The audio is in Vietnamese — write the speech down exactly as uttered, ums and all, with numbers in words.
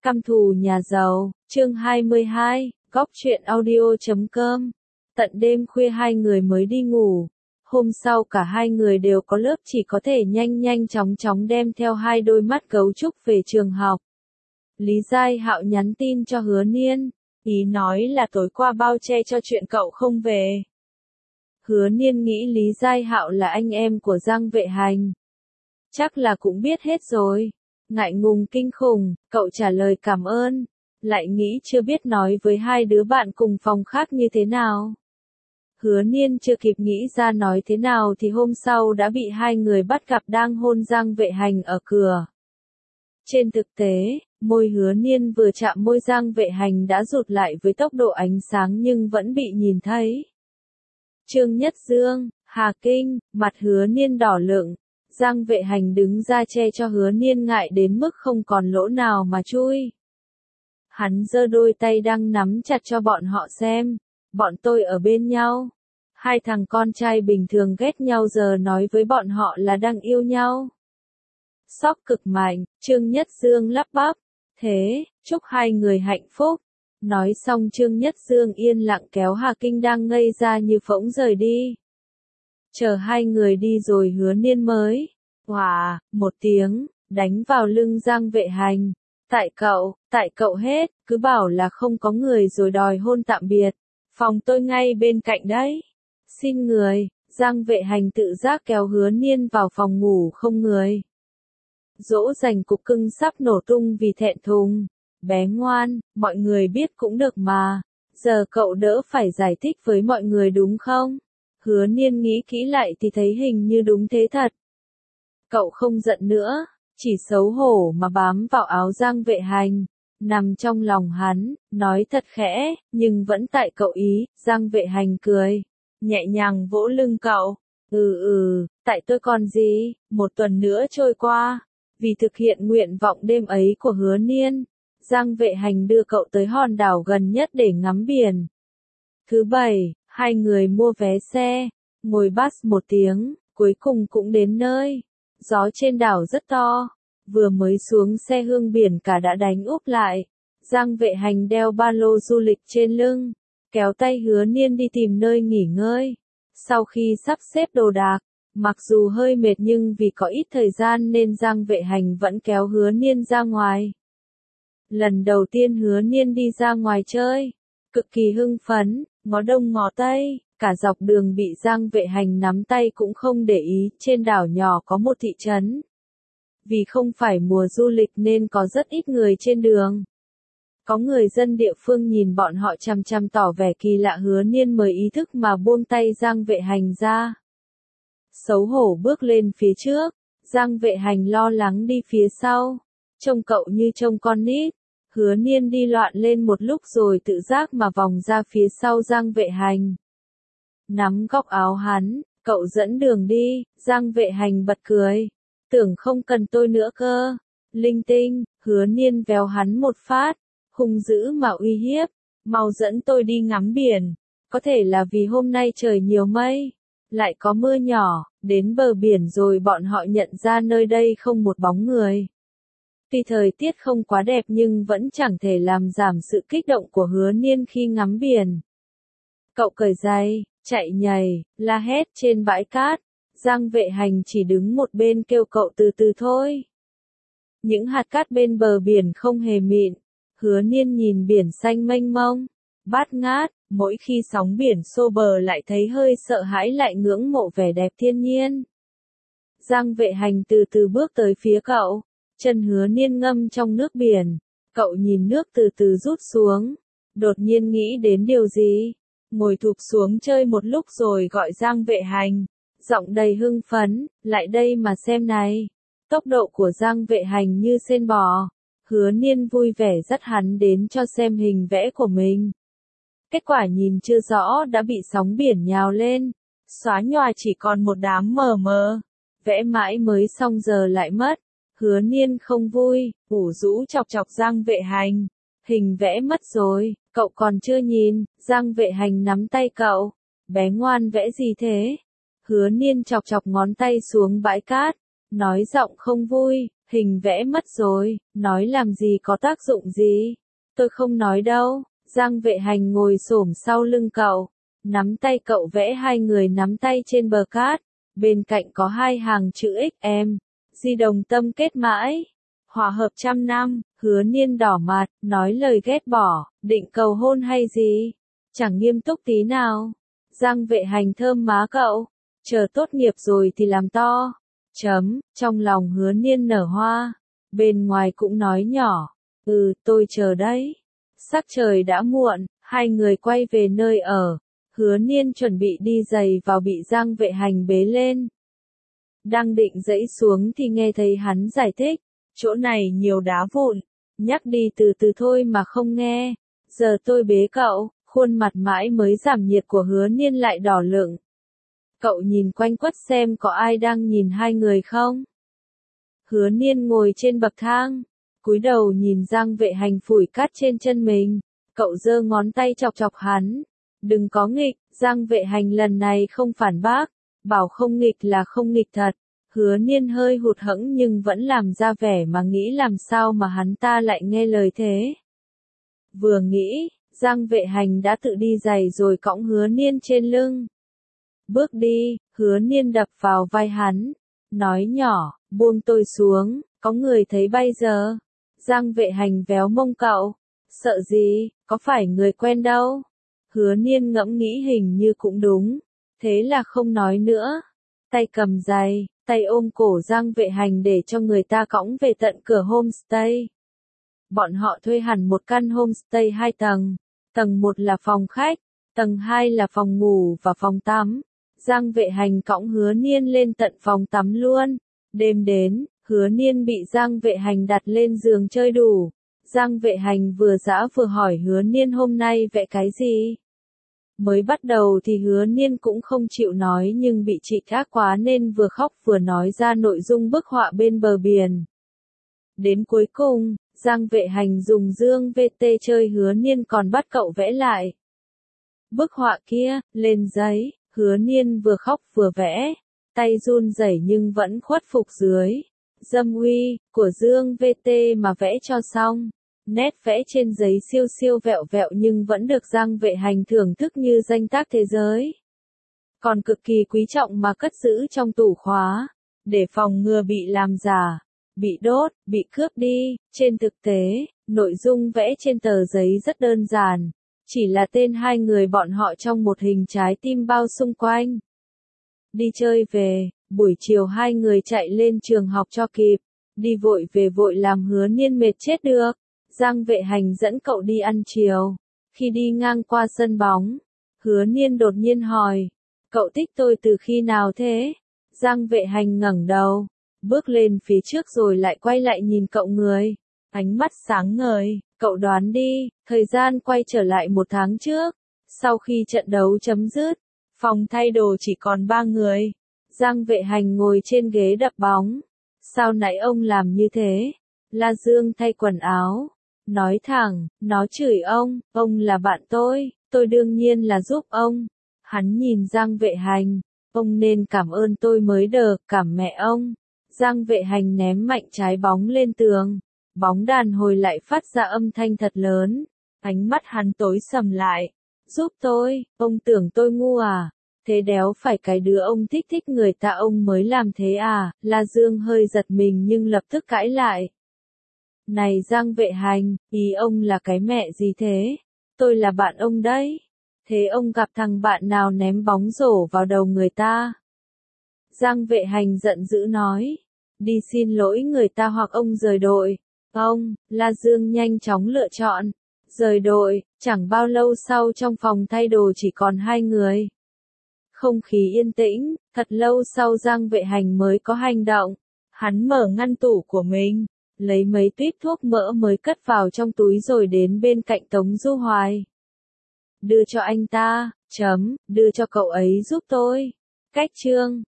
Căm thù nhà giàu, chương hai mươi hai, góc truyện audio chấm com. Tận đêm khuya hai người mới đi ngủ. Hôm sau cả hai người đều có lớp, chỉ có thể nhanh nhanh chóng chóng đem theo hai đôi mắt gấu trúc về trường học. Lý Giai Hạo nhắn tin cho Hứa Niên, ý nói là tối qua bao che cho chuyện cậu không về. Hứa Niên nghĩ Lý Giai Hạo là anh em của Giang Vệ Hành. Chắc là cũng biết hết rồi. Ngại ngùng kinh khủng, cậu trả lời cảm ơn, lại nghĩ chưa biết nói với hai đứa bạn cùng phòng khác như thế nào. Hứa Niên chưa kịp nghĩ ra nói thế nào thì hôm sau đã bị hai người bắt gặp đang hôn Giang Vệ Hành ở cửa. Trên thực tế, môi Hứa Niên vừa chạm môi Giang Vệ Hành đã rụt lại với tốc độ ánh sáng nhưng vẫn bị nhìn thấy. Trương Nhất Dương, Hà Kinh, mặt Hứa Niên đỏ lựng. Giang Vệ Hành đứng ra che cho Hứa Niên ngại đến mức không còn lỗ nào mà chui. Hắn giơ đôi tay đang nắm chặt cho bọn họ xem. Bọn tôi ở bên nhau. Hai thằng con trai bình thường ghét nhau giờ nói với bọn họ là đang yêu nhau. Sốc cực mạnh, Trương Nhất Dương lắp bắp. Thế, chúc hai người hạnh phúc. Nói xong Trương Nhất Dương yên lặng kéo Hà Kinh đang ngây ra như phỗng rời đi. Chờ hai người đi rồi Hứa Niên mới, hòa, một tiếng, đánh vào lưng Giang Vệ Hành. Tại cậu, tại cậu hết, cứ bảo là không có người rồi đòi hôn tạm biệt. Phòng tôi ngay bên cạnh đấy. Xin người, Giang Vệ Hành tự giác kéo Hứa Niên vào phòng ngủ không người. Dỗ dành cục cưng sắp nổ tung vì thẹn thùng. Bé ngoan, mọi người biết cũng được mà. Giờ cậu đỡ phải giải thích với mọi người đúng không? Hứa Niên nghĩ kỹ lại thì thấy hình như đúng thế thật. Cậu không giận nữa, chỉ xấu hổ mà bám vào áo Giang Vệ Hành, nằm trong lòng hắn, nói thật khẽ, nhưng vẫn tại cậu ý. Giang Vệ Hành cười, nhẹ nhàng vỗ lưng cậu. Ừ ừ, tại tôi còn gì, một tuần nữa trôi qua. Vì thực hiện nguyện vọng đêm ấy của Hứa Niên, Giang Vệ Hành đưa cậu tới hòn đảo gần nhất để ngắm biển. Thứ bảy, hai người mua vé xe, ngồi bus một tiếng, cuối cùng cũng đến nơi. Gió trên đảo rất to, vừa mới xuống xe hương biển cả đã đánh úp lại. Giang Vệ Hành đeo ba lô du lịch trên lưng, kéo tay Hứa Niên đi tìm nơi nghỉ ngơi. Sau khi sắp xếp đồ đạc, mặc dù hơi mệt nhưng vì có ít thời gian nên Giang Vệ Hành vẫn kéo Hứa Niên ra ngoài. Lần đầu tiên Hứa Niên đi ra ngoài chơi, cực kỳ hưng phấn, ngó đông ngó tây, cả dọc đường bị Giang Vệ Hành nắm tay cũng không để ý. Trên đảo nhỏ có một thị trấn. Vì không phải mùa du lịch nên có rất ít người trên đường. Có người dân địa phương nhìn bọn họ chằm chằm tỏ vẻ kỳ lạ. Hứa Niên mới ý thức mà buông tay Giang Vệ Hành ra. Xấu hổ bước lên phía trước, Giang Vệ Hành lo lắng đi phía sau. Trông cậu như trông con nít. Hứa Niên đi loạn lên một lúc rồi tự giác mà vòng ra phía sau Giang Vệ Hành. Nắm góc áo hắn, cậu dẫn đường đi. Giang Vệ Hành bật cười. Tưởng không cần tôi nữa cơ. Linh tinh, Hứa Niên véo hắn một phát, hung dữ mà uy hiếp. Mau dẫn tôi đi ngắm biển. Có thể là vì hôm nay trời nhiều mây, lại có mưa nhỏ. Đến bờ biển rồi bọn họ nhận ra nơi đây không một bóng người. Tuy thời tiết không quá đẹp nhưng vẫn chẳng thể làm giảm sự kích động của Hứa Niên khi ngắm biển. Cậu cởi giày, chạy nhảy, la hét trên bãi cát. Giang Vệ Hành chỉ đứng một bên kêu cậu từ từ thôi. Những hạt cát bên bờ biển không hề mịn. Hứa Niên nhìn biển xanh mênh mông, bát ngát, mỗi khi sóng biển xô bờ lại thấy hơi sợ hãi lại ngưỡng mộ vẻ đẹp thiên nhiên. Giang Vệ Hành từ từ bước tới phía cậu. Chân Hứa Niên ngâm trong nước biển, cậu nhìn nước từ từ rút xuống, đột nhiên nghĩ đến điều gì, ngồi thụp xuống chơi một lúc rồi gọi Giang Vệ Hành, giọng đầy hưng phấn, lại đây mà xem này. Tốc độ của Giang Vệ Hành như sên bò. Hứa Niên vui vẻ dắt hắn đến cho xem hình vẽ của mình. Kết quả nhìn chưa rõ đã bị sóng biển nhào lên, xóa nhòa chỉ còn một đám mờ mờ. Vẽ mãi mới xong giờ lại mất. Hứa Niên không vui, ủ rũ chọc chọc Giang Vệ Hành. Hình vẽ mất rồi, cậu còn chưa nhìn. Giang Vệ Hành nắm tay cậu. Bé ngoan vẽ gì thế? Hứa Niên chọc chọc ngón tay xuống bãi cát, nói giọng không vui, Hình vẽ mất rồi, nói làm gì có tác dụng gì. Tôi không nói đâu. Giang Vệ Hành ngồi xổm sau lưng cậu, nắm tay cậu vẽ hai người nắm tay trên bờ cát, bên cạnh có hai hàng chữ ích em, di đồng tâm kết mãi, hòa hợp trăm năm. Hứa Niên đỏ mặt, nói lời ghét bỏ, định cầu hôn hay gì, chẳng nghiêm túc tí nào. Giang Vệ Hành thơm má cậu, chờ tốt nghiệp rồi thì làm to. Chấm, trong lòng Hứa Niên nở hoa, bên ngoài cũng nói nhỏ, ừ, tôi chờ đấy. Sắc trời đã muộn, hai người quay về nơi ở. Hứa Niên chuẩn bị đi giày vào bị Giang Vệ Hành bế lên. Đang định dẫy xuống thì nghe thấy hắn giải thích, chỗ này nhiều đá vụn, nhắc đi từ từ thôi mà không nghe. Giờ tôi bế cậu, khuôn mặt mãi mới giảm nhiệt của Hứa Niên lại đỏ lựng. Cậu nhìn quanh quất xem có ai đang nhìn hai người không. Hứa Niên ngồi trên bậc thang, cúi đầu nhìn Giang Vệ Hành phủi cát trên chân mình. Cậu giơ ngón tay chọc chọc hắn. Đừng có nghịch, Giang Vệ Hành lần này không phản bác, bảo không nghịch là không nghịch thật. Hứa Niên hơi hụt hẫng nhưng vẫn làm ra vẻ mà nghĩ làm sao mà hắn ta lại nghe lời thế. Vừa nghĩ, Giang Vệ Hành đã tự đi giày rồi cõng Hứa Niên trên lưng. Bước đi, Hứa Niên đập vào vai hắn, nói nhỏ, buông tôi xuống, có người thấy bây giờ. Giang Vệ Hành véo mông cậu, sợ gì, có phải người quen đâu. Hứa Niên ngẫm nghĩ hình như cũng đúng, thế là không nói nữa. Tay cầm giày, tay ôm cổ Giang Vệ Hành để cho người ta cõng về tận cửa homestay. Bọn họ thuê hẳn một căn homestay hai tầng, tầng một là phòng khách, tầng hai là phòng ngủ và phòng tắm. Giang Vệ Hành cõng Hứa Niên lên tận phòng tắm luôn. Đêm đến, Hứa Niên bị Giang Vệ Hành đặt lên giường chơi đủ. Giang Vệ Hành vừa dã vừa hỏi Hứa Niên hôm nay vẽ cái gì. Mới bắt đầu thì Hứa Niên cũng không chịu nói nhưng bị chị ác quá nên vừa khóc vừa nói ra nội dung bức họa bên bờ biển. Đến cuối cùng, Giang Vệ Hành dùng dương vê tê chơi Hứa Niên còn bắt cậu vẽ lại bức họa kia, lên giấy. Hứa Niên vừa khóc vừa vẽ, tay run rẩy nhưng vẫn khuất phục dưới dâm uy của dương vê tê mà vẽ cho xong. Nét vẽ trên giấy siêu siêu vẹo vẹo nhưng vẫn được Giang Vệ Hành thưởng thức như danh tác thế giới. Còn cực kỳ quý trọng mà cất giữ trong tủ khóa, để phòng ngừa bị làm giả, bị đốt, bị cướp đi. Trên thực tế, nội dung vẽ trên tờ giấy rất đơn giản. Chỉ là tên hai người bọn họ trong một hình trái tim bao xung quanh. Đi chơi về, buổi chiều hai người chạy lên trường học cho kịp. Đi vội về vội làm Hứa Niên mệt chết được. Giang Vệ Hành dẫn cậu đi ăn chiều. Khi đi ngang qua sân bóng, Hứa Niên đột nhiên hỏi, cậu thích tôi từ khi nào thế? Giang Vệ Hành ngẩng đầu, bước lên phía trước rồi lại quay lại nhìn cậu người. Ánh mắt sáng ngời, cậu đoán đi, thời gian quay trở lại một tháng trước. Sau khi trận đấu chấm dứt, phòng thay đồ chỉ còn ba người. Giang Vệ Hành ngồi trên ghế đập bóng. Sao nãy ông làm như thế? La Dương thay quần áo. Nói thẳng, nó chửi ông, ông là bạn tôi, tôi đương nhiên là giúp ông. Hắn nhìn Giang Vệ Hành, ông nên cảm ơn tôi mới được, cảm mẹ ông. Giang Vệ Hành ném mạnh trái bóng lên tường. Bóng đàn hồi lại phát ra âm thanh thật lớn. Ánh mắt hắn tối sầm lại. Giúp tôi, ông tưởng tôi ngu à? Thế đéo phải cái đứa ông thích thích người ta ông mới làm thế à? La Dương hơi giật mình nhưng lập tức cãi lại. Này Giang Vệ Hành, ý ông là cái mẹ gì thế? Tôi là bạn ông đấy. Thế ông gặp thằng bạn nào ném bóng rổ vào đầu người ta? Giang Vệ Hành giận dữ nói. Đi xin lỗi người ta hoặc ông rời đội. Ông, La Dương nhanh chóng lựa chọn. Rời đội, chẳng bao lâu sau trong phòng thay đồ chỉ còn hai người. Không khí yên tĩnh, thật lâu sau Giang Vệ Hành mới có hành động. Hắn mở ngăn tủ của mình, lấy mấy tuýp thuốc mỡ mới cất vào trong túi rồi đến bên cạnh Tống Du Hoài. Đưa cho anh ta, chấm, đưa cho cậu ấy giúp tôi. Cách chương